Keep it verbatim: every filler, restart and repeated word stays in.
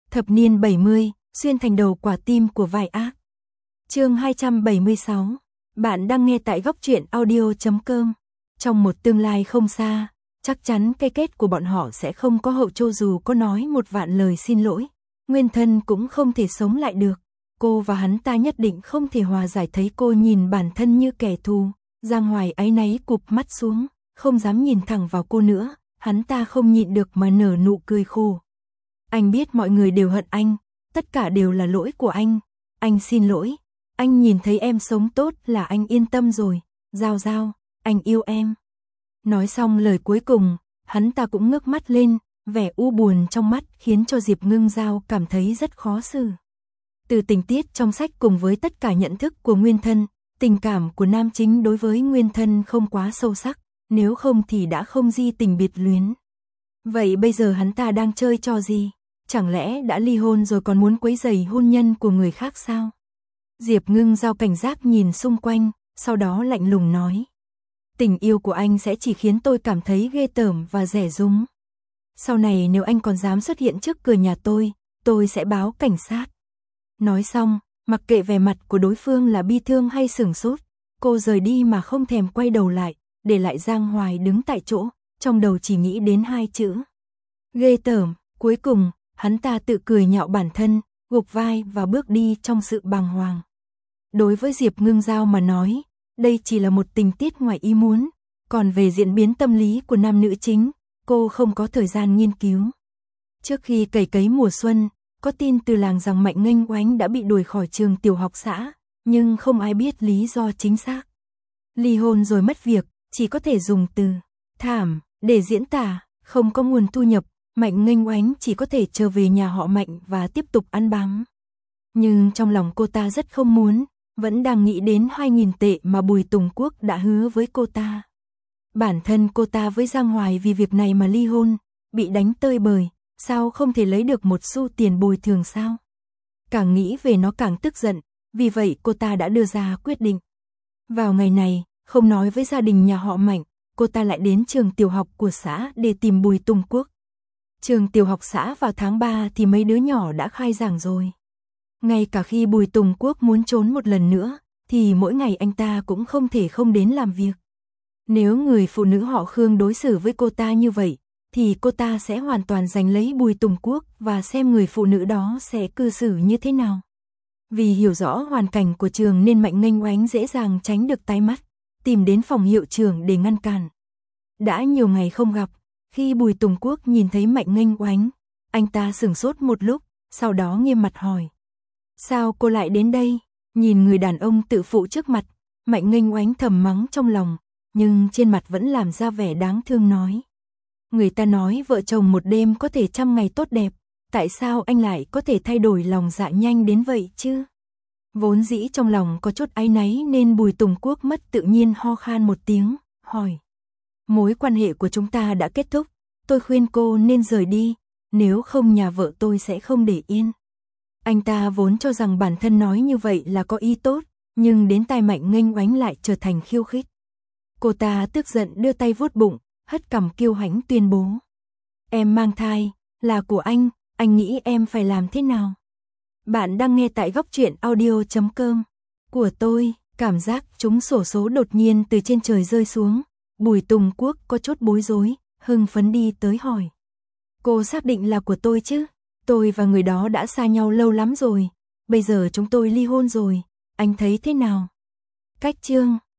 Thập niên bảy mươi, xuyên thành đầu quả tim của vai ác. Chương hai trăm bảy mươi sáu. Bạn đang nghe tại góc truyện audio chấm com. Trong một tương lai không xa, chắc chắn cái kết của bọn họ sẽ không có hậu cho dù có nói một vạn lời xin lỗi. Nguyên thân cũng không thể sống lại được. Cô và hắn ta nhất định không thể hòa giải. Thấy cô nhìn bản thân như kẻ thù, Giang Hoài áy náy cụp mắt xuống, không dám nhìn thẳng vào cô nữa. Hắn ta không nhịn được mà nở nụ cười khổ. Anh biết mọi người đều hận anh, tất cả đều là lỗi của anh. Anh xin lỗi, anh nhìn thấy em sống tốt là anh yên tâm rồi. Giao Giao, anh yêu em. Nói xong lời cuối cùng, hắn ta cũng ngước mắt lên, vẻ u buồn trong mắt khiến cho Diệp Ngưng Giao cảm thấy rất khó xử. Từ tình tiết trong sách cùng với tất cả nhận thức của Nguyên Thân, tình cảm của nam chính đối với Nguyên Thân không quá sâu sắc, nếu không thì đã không di tình biệt luyến. Vậy bây giờ hắn ta đang chơi trò gì? Chẳng lẽ đã ly hôn rồi còn muốn quấy rầy hôn nhân của người khác sao? Diệp Ngưng Giao cảnh giác nhìn xung quanh, sau đó lạnh lùng nói. Tình yêu của anh sẽ chỉ khiến tôi cảm thấy ghê tởm và rẻ rúng. Sau này nếu anh còn dám xuất hiện trước cửa nhà tôi, tôi sẽ báo cảnh sát. Nói xong, mặc kệ vẻ mặt của đối phương là bi thương hay sửng sốt, cô rời đi mà không thèm quay đầu lại, để lại Giang Hoài đứng tại chỗ, trong đầu chỉ nghĩ đến hai chữ. Ghê tởm. Cuối cùng, hắn ta tự cười nhạo bản thân, gục vai và bước đi trong sự bàng hoàng. Đối với Diệp Ngưng Giao mà nói, đây chỉ là một tình tiết ngoài ý muốn, còn về diễn biến tâm lý của nam nữ chính, cô không có thời gian nghiên cứu. Trước khi cày cấy mùa xuân, có tin từ làng rằng Mạnh Nghênh Oánh đã bị đuổi khỏi trường tiểu học xã, nhưng không ai biết lý do chính xác. Ly hôn rồi mất việc, chỉ có thể dùng từ thảm để diễn tả, không có nguồn thu nhập. Mạnh Nghênh Oánh chỉ có thể trở về nhà họ Mạnh và tiếp tục ăn bám. Nhưng trong lòng cô ta rất không muốn, vẫn đang nghĩ đến hai nghìn tệ mà Bùi Tùng Quốc đã hứa với cô ta. Bản thân cô ta với Giang Hoài vì việc này mà ly hôn, bị đánh tơi bời, sao không thể lấy được một xu tiền bồi thường sao? Càng nghĩ về nó càng tức giận, vì vậy cô ta đã đưa ra quyết định. Vào ngày này, không nói với gia đình nhà họ Mạnh, cô ta lại đến trường tiểu học của xã để tìm Bùi Tùng Quốc. Trường tiểu học xã vào tháng ba thì mấy đứa nhỏ đã khai giảng rồi. Ngay cả khi Bùi Tùng Quốc muốn trốn một lần nữa, thì mỗi ngày anh ta cũng không thể không đến làm việc. Nếu người phụ nữ họ Khương đối xử với cô ta như vậy, thì cô ta sẽ hoàn toàn giành lấy Bùi Tùng Quốc và xem người phụ nữ đó sẽ cư xử như thế nào. Vì hiểu rõ hoàn cảnh của trường nên Mạnh Nghênh Oánh dễ dàng tránh được tai mắt, tìm đến phòng hiệu trưởng để ngăn cản. Đã nhiều ngày không gặp, khi Bùi Tùng Quốc nhìn thấy Mạnh Nghênh Oánh, anh ta sửng sốt một lúc, sau đó nghiêm mặt hỏi. Sao cô lại đến đây? Nhìn người đàn ông tự phụ trước mặt, Mạnh Nghênh Oánh thầm mắng trong lòng, nhưng trên mặt vẫn làm ra vẻ đáng thương nói. Người ta nói vợ chồng một đêm có thể trăm ngày tốt đẹp, tại sao anh lại có thể thay đổi lòng dạ nhanh đến vậy chứ? Vốn dĩ trong lòng có chút áy náy nên Bùi Tùng Quốc mất tự nhiên ho khan một tiếng, hỏi. Mối quan hệ của chúng ta đã kết thúc, tôi khuyên cô nên rời đi, nếu không nhà vợ tôi sẽ không để yên. Anh ta vốn cho rằng bản thân nói như vậy là có ý tốt, nhưng đến tai Mạnh Nghênh Oánh lại trở thành khiêu khích. Cô ta tức giận đưa tay vuốt bụng, hất cằm kiêu hãnh tuyên bố. Em mang thai, là của anh, anh nghĩ em phải làm thế nào? Bạn đang nghe tại góc truyện audio chấm com. Của tôi, cảm giác trúng xổ số đột nhiên từ trên trời rơi xuống. Bùi Tùng Quốc có chút bối rối, hưng phấn đi tới hỏi. Cô xác định là của tôi chứ? Tôi và người đó đã xa nhau lâu lắm rồi, bây giờ chúng tôi ly hôn rồi, anh thấy thế nào? Cách chương